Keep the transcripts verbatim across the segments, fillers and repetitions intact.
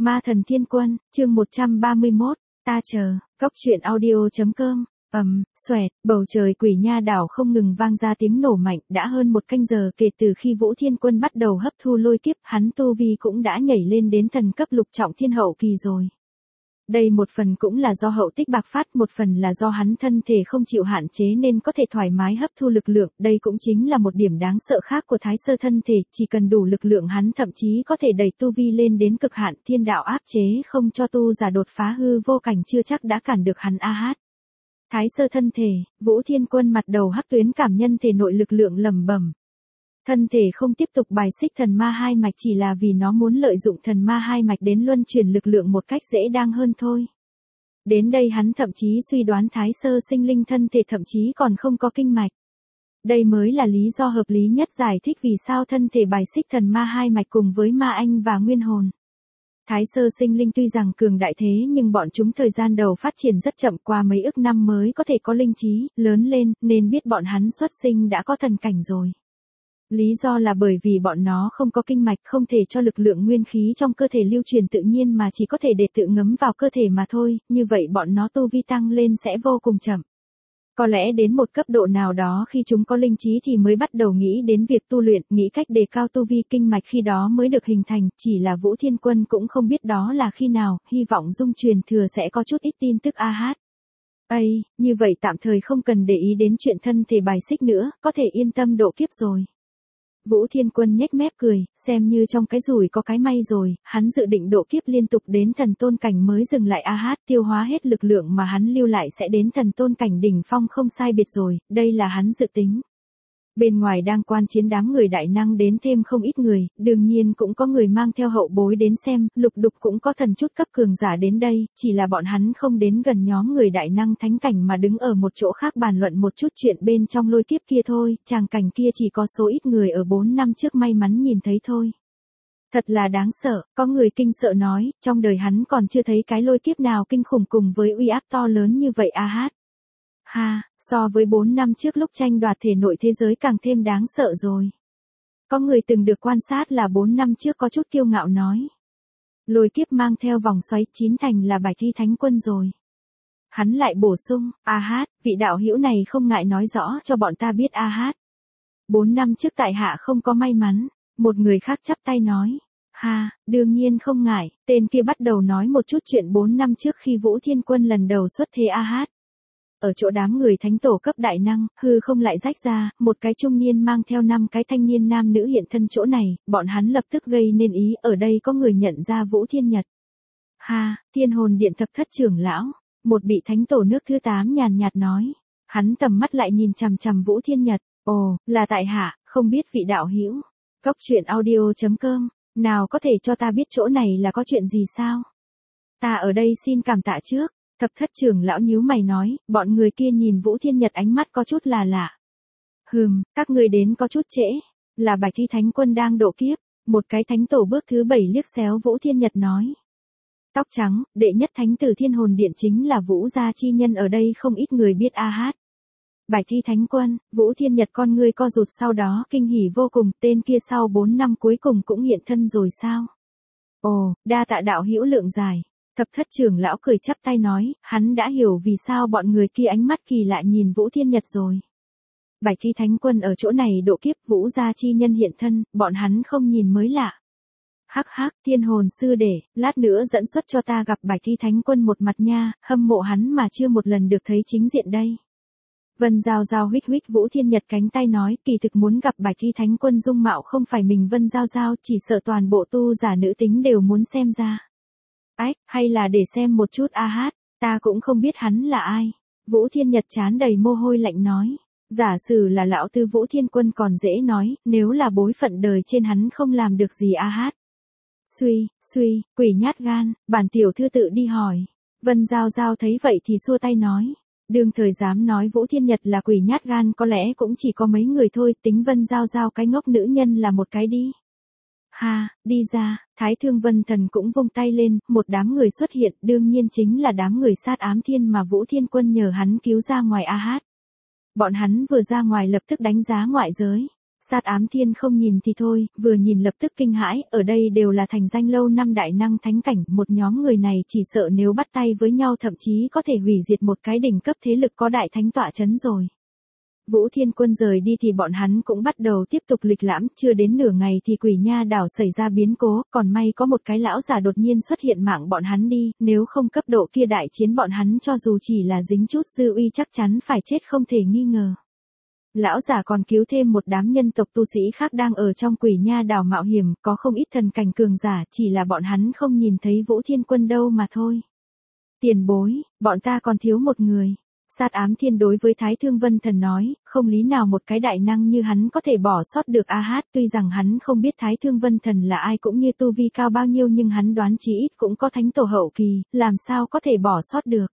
Ma thần thiên quân, chương một trăm ba mươi mốt, ta chờ, góc truyện audio.com, ầm, xoẹt, bầu trời Quỷ Nha đảo không ngừng vang ra tiếng nổ mạnh, đã hơn một canh giờ kể từ khi Vũ Thiên Quân bắt đầu hấp thu lôi kiếp, hắn tu vi cũng đã nhảy lên đến thần cấp lục trọng thiên hậu kỳ rồi. Đây một phần cũng là do hậu tích bạc phát, một phần là do hắn thân thể không chịu hạn chế nên có thể thoải mái hấp thu lực lượng, đây cũng chính là một điểm đáng sợ khác của Thái Sơ thân thể, chỉ cần đủ lực lượng hắn thậm chí có thể đẩy tu vi lên đến cực hạn, thiên đạo áp chế không cho tu giả đột phá hư vô cảnh chưa chắc đã cản được hắn a hát. Thái Sơ thân thể, Vũ Thiên Quân mặt đầu hắc tuyến cảm nhân thể nội lực lượng lẩm bẩm. Thân thể không tiếp tục bài xích thần ma hai mạch chỉ là vì nó muốn lợi dụng thần ma hai mạch đến luân chuyển lực lượng một cách dễ dàng hơn thôi. Đến đây hắn thậm chí suy đoán Thái Sơ sinh linh thân thể thậm chí còn không có kinh mạch. Đây mới là lý do hợp lý nhất giải thích vì sao thân thể bài xích thần ma hai mạch cùng với ma anh và nguyên hồn. Thái Sơ sinh linh tuy rằng cường đại thế nhưng bọn chúng thời gian đầu phát triển rất chậm, qua mấy ức năm mới có thể có linh trí, lớn lên, nên biết bọn hắn xuất sinh đã có thần cảnh rồi. Lý do là bởi vì bọn nó không có kinh mạch, không thể cho lực lượng nguyên khí trong cơ thể lưu truyền tự nhiên mà chỉ có thể để tự ngấm vào cơ thể mà thôi, như vậy bọn nó tu vi tăng lên sẽ vô cùng chậm. Có lẽ đến một cấp độ nào đó khi chúng có linh trí thì mới bắt đầu nghĩ đến việc tu luyện, nghĩ cách đề cao tu vi, kinh mạch khi đó mới được hình thành, chỉ là Vũ Thiên Quân cũng không biết đó là khi nào, hy vọng dung truyền thừa sẽ có chút ít tin tức a hát. Ây, như vậy tạm thời không cần để ý đến chuyện thân thể bài xích nữa, có thể yên tâm độ kiếp rồi. Vũ Thiên Quân nhếch mép cười, xem như trong cái rủi có cái may rồi, hắn dự định độ kiếp liên tục đến thần tôn cảnh mới dừng lại a hát, tiêu hóa hết lực lượng mà hắn lưu lại sẽ đến thần tôn cảnh đỉnh phong không sai biệt rồi, đây là hắn dự tính. Bên ngoài đang quan chiến đám người đại năng đến thêm không ít người, đương nhiên cũng có người mang theo hậu bối đến xem, lục đục cũng có thần chút cấp cường giả đến đây, chỉ là bọn hắn không đến gần nhóm người đại năng thánh cảnh mà đứng ở một chỗ khác bàn luận một chút chuyện bên trong lôi kiếp kia thôi, tràng cảnh kia chỉ có số ít người ở bốn năm trước may mắn nhìn thấy thôi. Thật là đáng sợ, có người kinh sợ nói, trong đời hắn còn chưa thấy cái lôi kiếp nào kinh khủng cùng với uy áp to lớn như vậy a hát. Ha, so với bốn năm trước lúc tranh đoạt thể nội thế giới càng thêm đáng sợ rồi. Có người từng được quan sát là bốn năm trước có chút kiêu ngạo nói. Lôi kiếp mang theo vòng xoáy chín thành là Bạch Thi Thánh Quân rồi. Hắn lại bổ sung, a hát, vị đạo hữu này không ngại nói rõ cho bọn ta biết a hát. Bốn năm trước tại hạ không có may mắn, một người khác chắp tay nói. Ha, đương nhiên không ngại, tên kia bắt đầu nói một chút chuyện bốn năm trước khi Vũ Thiên Quân lần đầu xuất thế a hát. Ở chỗ đám người thánh tổ cấp đại năng, hư không lại rách ra, một cái trung niên mang theo năm cái thanh niên nam nữ hiện thân chỗ này, bọn hắn lập tức gây nên ý, ở đây có người nhận ra Vũ Thiên Nhật. Ha, Thiên Hồn Điện thập thất trưởng lão, một bị thánh tổ nước thứ tám nhàn nhạt nói. Hắn tầm mắt lại nhìn chằm chằm Vũ Thiên Nhật, ồ, là tại hạ, không biết vị đạo hữu. Góc truyện audio.com, nào có thể cho ta biết chỗ này là có chuyện gì sao? Ta ở đây xin cảm tạ trước. Thập thất trưởng lão nhíu mày nói, bọn người kia nhìn Vũ Thiên Nhật ánh mắt có chút là lạ. Hừm, các người đến có chút trễ, là Bạch Thi Thánh Quân đang độ kiếp, một cái thánh tổ bước thứ bảy liếc xéo Vũ Thiên Nhật nói. Tóc trắng, đệ nhất thánh tử Thiên Hồn Điện chính là Vũ gia chi nhân, ở đây không ít người biết a hát. Bạch Thi Thánh Quân, Vũ Thiên Nhật con ngươi co rụt, sau đó kinh hỉ vô cùng, tên kia sau bốn năm cuối cùng cũng hiện thân rồi sao? Ồ, đa tạ đạo hữu lượng dài. Thập thất trưởng lão cười chắp tay nói, hắn đã hiểu vì sao bọn người kia ánh mắt kỳ lạ nhìn Vũ Thiên Nhật rồi. Bạch Thi Thánh Quân ở chỗ này độ kiếp, Vũ gia chi nhân hiện thân, bọn hắn không nhìn mới lạ. Hắc hắc, Thiên Hồn sư đệ, lát nữa dẫn xuất cho ta gặp Bạch Thi Thánh Quân một mặt nha, hâm mộ hắn mà chưa một lần được thấy chính diện đây. Vân Giao Giao huých huých Vũ Thiên Nhật cánh tay nói, kỳ thực muốn gặp Bạch Thi Thánh Quân dung mạo không phải mình Vân Giao Giao, chỉ sợ toàn bộ tu giả nữ tính đều muốn xem ra. Ách, hay là để xem một chút a hát, ta cũng không biết hắn là ai. Vũ Thiên Nhật trán đầy mồ hôi lạnh nói. Giả sử là lão tư Vũ Thiên Quân còn dễ nói, nếu là bối phận đời trên hắn không làm được gì a hát. Suy, suy, quỷ nhát gan, bản tiểu thư tự đi hỏi. Vân Giao Giao thấy vậy thì xua tay nói. Đương thời dám nói Vũ Thiên Nhật là quỷ nhát gan có lẽ cũng chỉ có mấy người thôi, tính Vân Giao Giao cái ngốc nữ nhân là một cái đi. Ha, đi ra, Thái Thương Vân Thần cũng vung tay lên, một đám người xuất hiện, đương nhiên chính là đám người sát ám thiên mà Vũ Thiên Quân nhờ hắn cứu ra ngoài a hát. Bọn hắn vừa ra ngoài lập tức đánh giá ngoại giới. Sát Ám Thiên không nhìn thì thôi, vừa nhìn lập tức kinh hãi, ở đây đều là thành danh lâu năm đại năng thánh cảnh, một nhóm người này chỉ sợ nếu bắt tay với nhau thậm chí có thể hủy diệt một cái đỉnh cấp thế lực có đại thánh tọa chấn rồi. Vũ Thiên Quân rời đi thì bọn hắn cũng bắt đầu tiếp tục lịch lãm, chưa đến nửa ngày thì Quỷ Nha đảo xảy ra biến cố, còn may có một cái lão già đột nhiên xuất hiện mạng bọn hắn đi, nếu không cấp độ kia đại chiến bọn hắn cho dù chỉ là dính chút dư uy chắc chắn phải chết không thể nghi ngờ. Lão giả còn cứu thêm một đám nhân tộc tu sĩ khác đang ở trong Quỷ Nha đảo mạo hiểm, có không ít thần cảnh cường giả, chỉ là bọn hắn không nhìn thấy Vũ Thiên Quân đâu mà thôi. Tiền bối, bọn ta còn thiếu một người. Sát Ám Thiên đối với Thái Thương Vân Thần nói, không lý nào một cái đại năng như hắn có thể bỏ sót được A Hát, tuy rằng hắn không biết Thái Thương Vân Thần là ai cũng như tu vi cao bao nhiêu nhưng hắn đoán chí ít cũng có thánh tổ hậu kỳ, làm sao có thể bỏ sót được.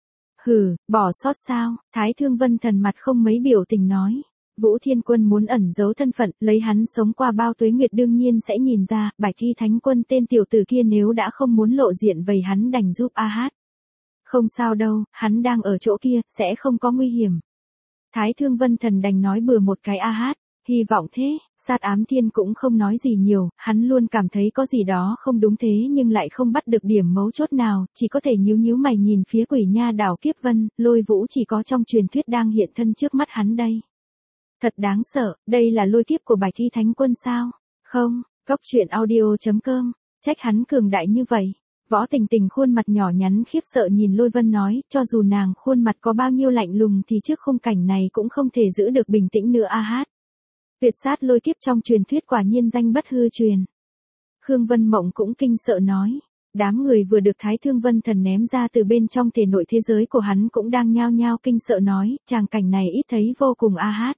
Hừ, bỏ sót sao, Thái Thương Vân Thần mặt không mấy biểu tình nói. Vũ Thiên Quân muốn ẩn giấu thân phận, lấy hắn sống qua bao tuế nguyệt đương nhiên sẽ nhìn ra, Bạch Thi Thánh Quân tên tiểu tử kia nếu đã không muốn lộ diện vậy hắn đành giúp A Hát. Không sao đâu, hắn đang ở chỗ kia, sẽ không có nguy hiểm. Thái Thương Vân Thần đành nói bừa một cái A Hát, hy vọng thế, Sát Ám Thiên cũng không nói gì nhiều, hắn luôn cảm thấy có gì đó không đúng thế nhưng lại không bắt được điểm mấu chốt nào, chỉ có thể nhíu nhíu mày nhìn phía Quỷ Nha đảo Kiếp Vân, Lôi Vũ chỉ có trong truyền thuyết đang hiện thân trước mắt hắn đây. Thật đáng sợ, đây là lôi kiếp của Bạch Thi Thánh Quân sao? Không, Cốc Truyện Audio chấm com, trách hắn cường đại như vậy. Võ Tình Tình khuôn mặt nhỏ nhắn khiếp sợ nhìn Lôi Vân nói, cho dù nàng khuôn mặt có bao nhiêu lạnh lùng thì trước khung cảnh này cũng không thể giữ được bình tĩnh nữa A Hát. Tuyệt sát lôi kiếp trong truyền thuyết quả nhiên danh bất hư truyền. Khương Vân Mộng cũng kinh sợ nói, đám người vừa được Thái Thương Vân Thần ném ra từ bên trong thể nội thế giới của hắn cũng đang nhao nhao kinh sợ nói, tràng cảnh này ít thấy vô cùng A Hát.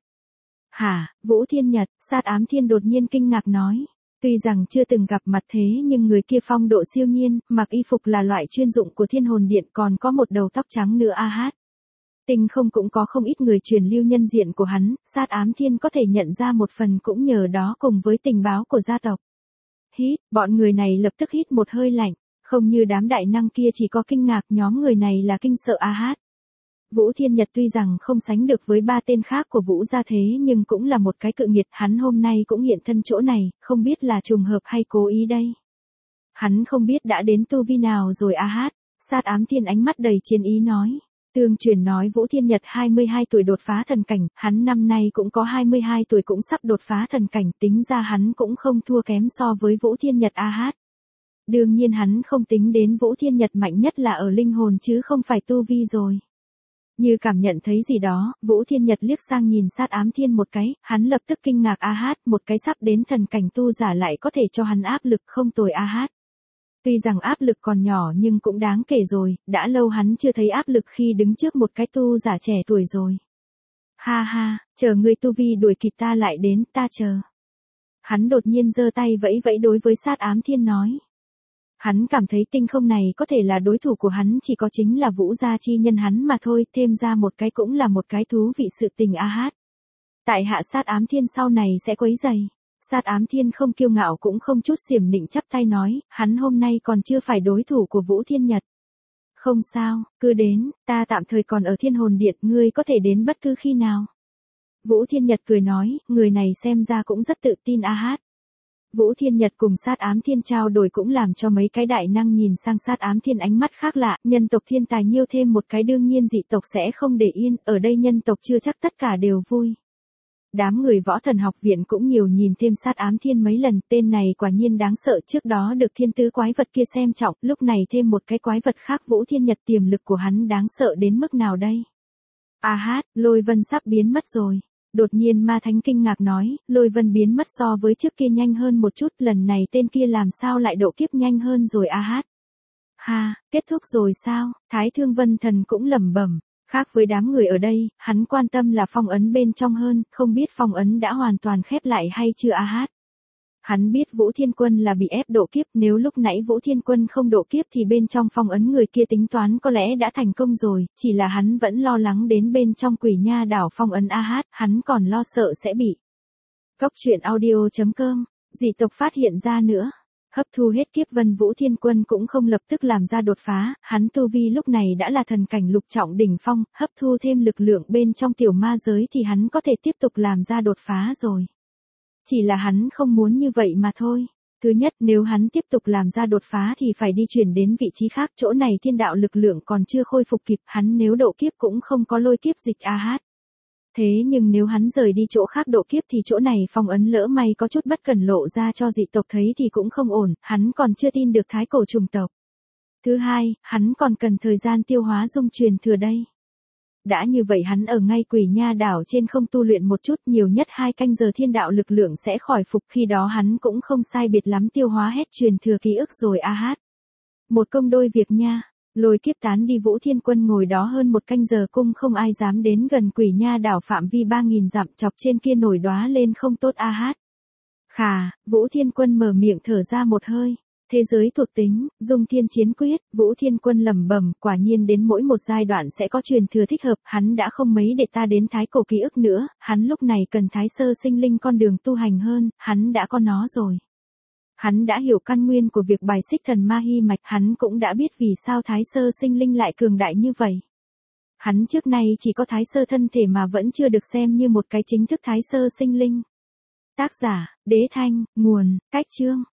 Hả, Vũ Thiên Nhật, Sát Ám Thiên đột nhiên kinh ngạc nói. Tuy rằng chưa từng gặp mặt thế nhưng người kia phong độ siêu nhiên, mặc y phục là loại chuyên dụng của Thiên Hồn Điện còn có một đầu tóc trắng nữa A Hát. Tinh không cũng có không ít người truyền lưu nhân diện của hắn, Sát Ám Thiên có thể nhận ra một phần cũng nhờ đó cùng với tình báo của gia tộc. Hít, bọn người này lập tức hít một hơi lạnh, không như đám đại năng kia chỉ có kinh ngạc, nhóm người này là kinh sợ A Hát. Vũ Thiên Nhật tuy rằng không sánh được với ba tên khác của Vũ gia thế nhưng cũng là một cái cự nghiệt, hắn hôm nay cũng hiện thân chỗ này, không biết là trùng hợp hay cố ý đây. Hắn không biết đã đến tu vi nào rồi A Hát, Sát Ám Thiên ánh mắt đầy chiến ý nói. Tương truyền nói Vũ Thiên Nhật hai mươi hai tuổi đột phá thần cảnh, hắn năm nay cũng có hai mươi hai tuổi cũng sắp đột phá thần cảnh, tính ra hắn cũng không thua kém so với Vũ Thiên Nhật A Hát. Đương nhiên hắn không tính đến Vũ Thiên Nhật mạnh nhất là ở linh hồn chứ không phải tu vi rồi. Như cảm nhận thấy gì đó, Vũ Thiên Nhật liếc sang nhìn Sát Ám Thiên một cái, hắn lập tức kinh ngạc A Hát, một cái sắp đến thần cảnh tu giả lại có thể cho hắn áp lực không tồi A Hát. Tuy rằng áp lực còn nhỏ nhưng cũng đáng kể rồi, đã lâu hắn chưa thấy áp lực khi đứng trước một cái tu giả trẻ tuổi rồi. Ha ha, chờ người tu vi đuổi kịp ta lại đến, ta chờ. Hắn đột nhiên giơ tay vẫy vẫy đối với Sát Ám Thiên nói. Hắn cảm thấy tinh không này có thể là đối thủ của hắn chỉ có chính là Vũ gia chi nhân hắn mà thôi, thêm ra một cái cũng là một cái thú vị sự tình A Hát. Tại hạ Sát Ám Thiên sau này sẽ quấy rầy. Sát Ám Thiên không kiêu ngạo cũng không chút xiểm nịnh chắp tay nói, hắn hôm nay còn chưa phải đối thủ của Vũ Thiên Nhật. Không sao, cứ đến, ta tạm thời còn ở Thiên Hồn Điện, ngươi có thể đến bất cứ khi nào. Vũ Thiên Nhật cười nói, người này xem ra cũng rất tự tin A Hát. Vũ Thiên Nhật cùng Sát Ám Thiên trao đổi cũng làm cho mấy cái đại năng nhìn sang Sát Ám Thiên ánh mắt khác lạ, nhân tộc thiên tài nhiêu thêm một cái đương nhiên dị tộc sẽ không để yên, ở đây nhân tộc chưa chắc tất cả đều vui. Đám người Võ Thần Học Viện cũng nhiều nhìn thêm Sát Ám Thiên mấy lần, tên này quả nhiên đáng sợ, trước đó được thiên tứ quái vật kia xem trọng, lúc này thêm một cái quái vật khác Vũ Thiên Nhật tiềm lực của hắn đáng sợ đến mức nào đây? A Hát, Lôi Vân sắp biến mất rồi. Đột nhiên Ma Thánh kinh ngạc nói, Lôi Vân biến mất so với trước kia nhanh hơn một chút, lần này tên kia làm sao lại độ kiếp nhanh hơn rồi A Hát? Ha, kết thúc rồi sao? Thái Thương Vân Thần cũng lẩm bẩm. Khác với đám người ở đây, hắn quan tâm là phong ấn bên trong hơn, không biết phong ấn đã hoàn toàn khép lại hay chưa A Hát. Hắn biết Vũ Thiên Quân là bị ép độ kiếp, nếu lúc nãy Vũ Thiên Quân không độ kiếp thì bên trong phong ấn người kia tính toán có lẽ đã thành công rồi, chỉ là hắn vẫn lo lắng đến bên trong Quỷ Nha đảo phong ấn A Hát, hắn còn lo sợ sẽ bị. Cốc Truyện Audio chấm com, dị tộc phát hiện ra nữa. Hấp thu hết kiếp vân Vũ Thiên Quân cũng không lập tức làm ra đột phá, hắn tu vi lúc này đã là thần cảnh lục trọng đỉnh phong, hấp thu thêm lực lượng bên trong tiểu ma giới thì hắn có thể tiếp tục làm ra đột phá rồi. Chỉ là hắn không muốn như vậy mà thôi. Thứ nhất, nếu hắn tiếp tục làm ra đột phá thì phải đi chuyển đến vị trí khác, chỗ này thiên đạo lực lượng còn chưa khôi phục kịp, hắn nếu độ kiếp cũng không có lôi kiếp dịch a hát. Thế nhưng nếu hắn rời đi chỗ khác độ kiếp thì chỗ này phong ấn lỡ may có chút bất cẩn lộ ra cho dị tộc thấy thì cũng không ổn, hắn còn chưa tin được thái cổ trùng tộc. Thứ hai, hắn còn cần thời gian tiêu hóa dung truyền thừa đây. Đã như vậy hắn ở ngay Quỷ Nha đảo trên không tu luyện một chút, nhiều nhất hai canh giờ thiên đạo lực lượng sẽ khỏi phục, khi đó hắn cũng không sai biệt lắm tiêu hóa hết truyền thừa ký ức rồi a hát. Một công đôi việc nha. Lôi kiếp tán đi, Vũ Thiên Quân ngồi đó hơn một canh giờ cung không ai dám đến gần Quỷ Nha đảo phạm vi ba nghìn dặm, chọc trên kia nổi đóa lên không tốt a hát. Khà, Vũ Thiên Quân mở miệng thở ra một hơi. Thế giới thuộc tính, Dung Thiên Chiến Quyết, Vũ Thiên Quân lẩm bẩm, quả nhiên đến mỗi một giai đoạn sẽ có truyền thừa thích hợp, hắn đã không mấy để ta đến thái cổ ký ức nữa, hắn lúc này cần thái sơ sinh linh con đường tu hành hơn, hắn đã có nó rồi. Hắn đã hiểu căn nguyên của việc bài xích thần ma hy mạch, hắn cũng đã biết vì sao thái sơ sinh linh lại cường đại như vậy. Hắn trước nay chỉ có thái sơ thân thể mà vẫn chưa được xem như một cái chính thức thái sơ sinh linh. Tác giả, Đế Thanh, nguồn, Cách Chương.